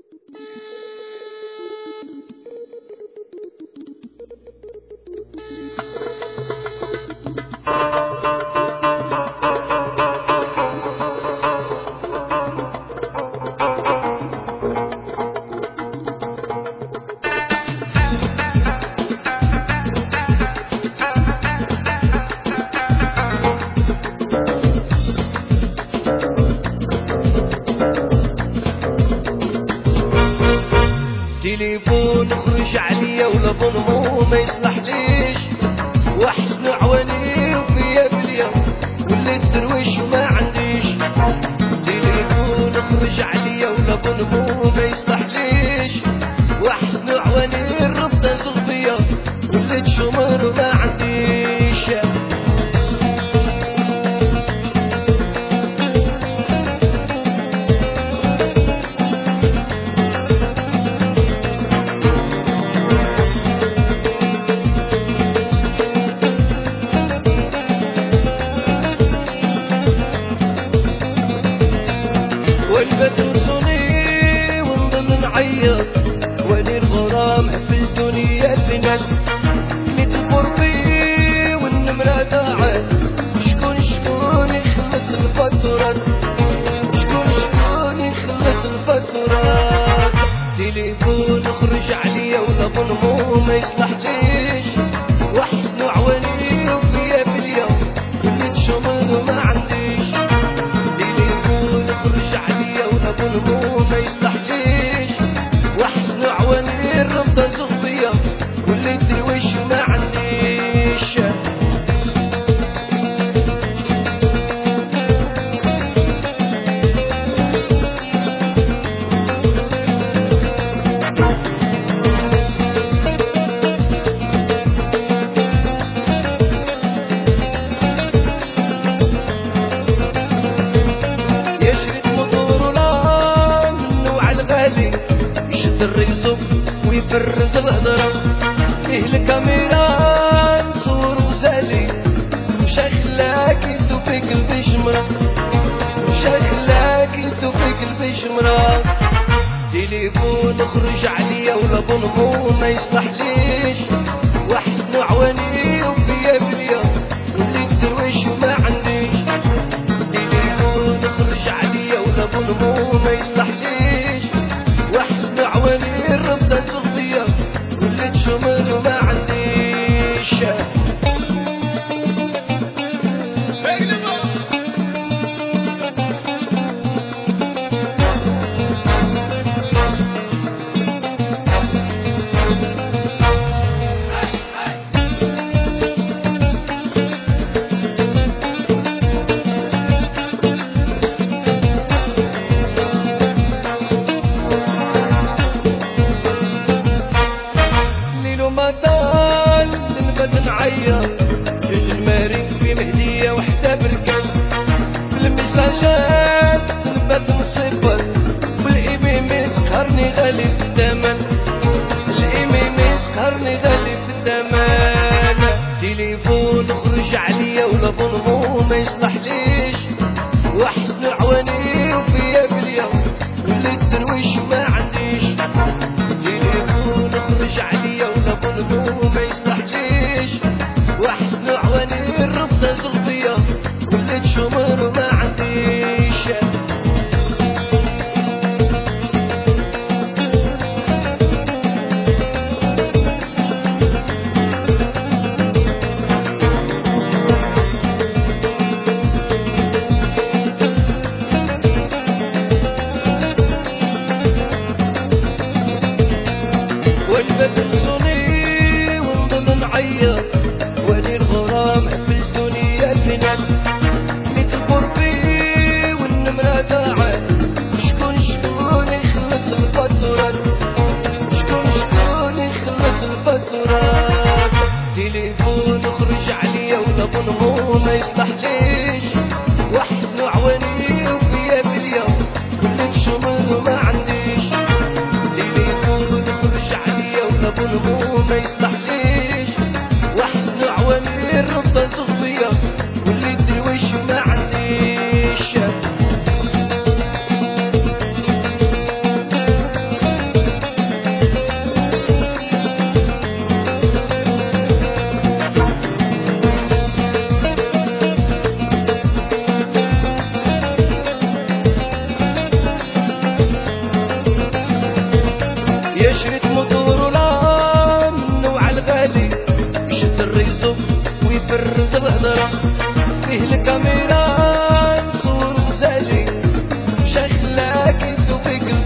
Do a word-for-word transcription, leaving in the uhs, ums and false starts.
تليفون خرج عليا ولا ظلمو ما يصلح ليش، وحسن عواني وفيا بليا وليت درويش وما عنديش. تليفون خرج عليا ولا ظلمو ما يصلح ليش، وحسن عواني الرفض نزغ فيا وليت شمر وما عنديش. والبدر صوني ونضل نعيط واني الغرام في الدنيا البنات كليت القربي والنمرة ضاعت. شكون شكون يخلص الفاتورات، شكون شكون يخلص الفاتورات. تليفون خرج عليا ولا ظلمو ما يصلح ليش، وحسن عواني وفيا بليا وليت شمر وما عنديش. ظلمو ما يصلح ليش، وحسن عواني الرفض نزغ فيا وليت درويش وما عنديش. يشد الريزو ويفرز الهضرة، فيه الكاميرا نصور وزالي وشاخلاك يدو في قلبي شمرة، وشاخلاك يدو في قلبي شمرة. تليفون خرج عليا ولا ظلمو ما يصلح ليش، وحسن عواني وفيا بليا وليت درويش وما عنديش. تليفون خرج عليا ولا ظلمو ما يصلح ليش، وحسن عواني الرفض نزغ فيا وليت شمر وما عنديش. نعيط جوج المارين في مهدية وحدة بركان، بالمساجات نبات نصيبر، والإيميمي سهرني غالي في الثمن، الإيميمي سهرني غالي في الثمن. تليفون خرج عليا ولا ظلمو ما يصلح ليش، وحسن عواني وفيا بليا وليت درويش وما عنديش. تليفون خرج عليا ولا ظلمو ما يصلح ليش، وحسن عواني الرفض نزغ فيا وليت شمر وما عنديش. والبدر صوني ونضل نعيط واني الغرام في الدنيا البنات كليت القربي والنمرة ضاعت. شكون شكون يخلص الفاتورات، شكون شكون يخلص الفاتورات. تليفون خرج عليا ولا ظلمو ما يصلح ليش، وحسن عواني وفيا بليا وليت شمر وما عنديش. تليفون خرج عليا ولا ظلمو ما يصلح ليش، وحسن عواني الرفض نزغ فيا وليت درويش وما عنديش. كاميرا نصور وزالي شخلاك انتو فكر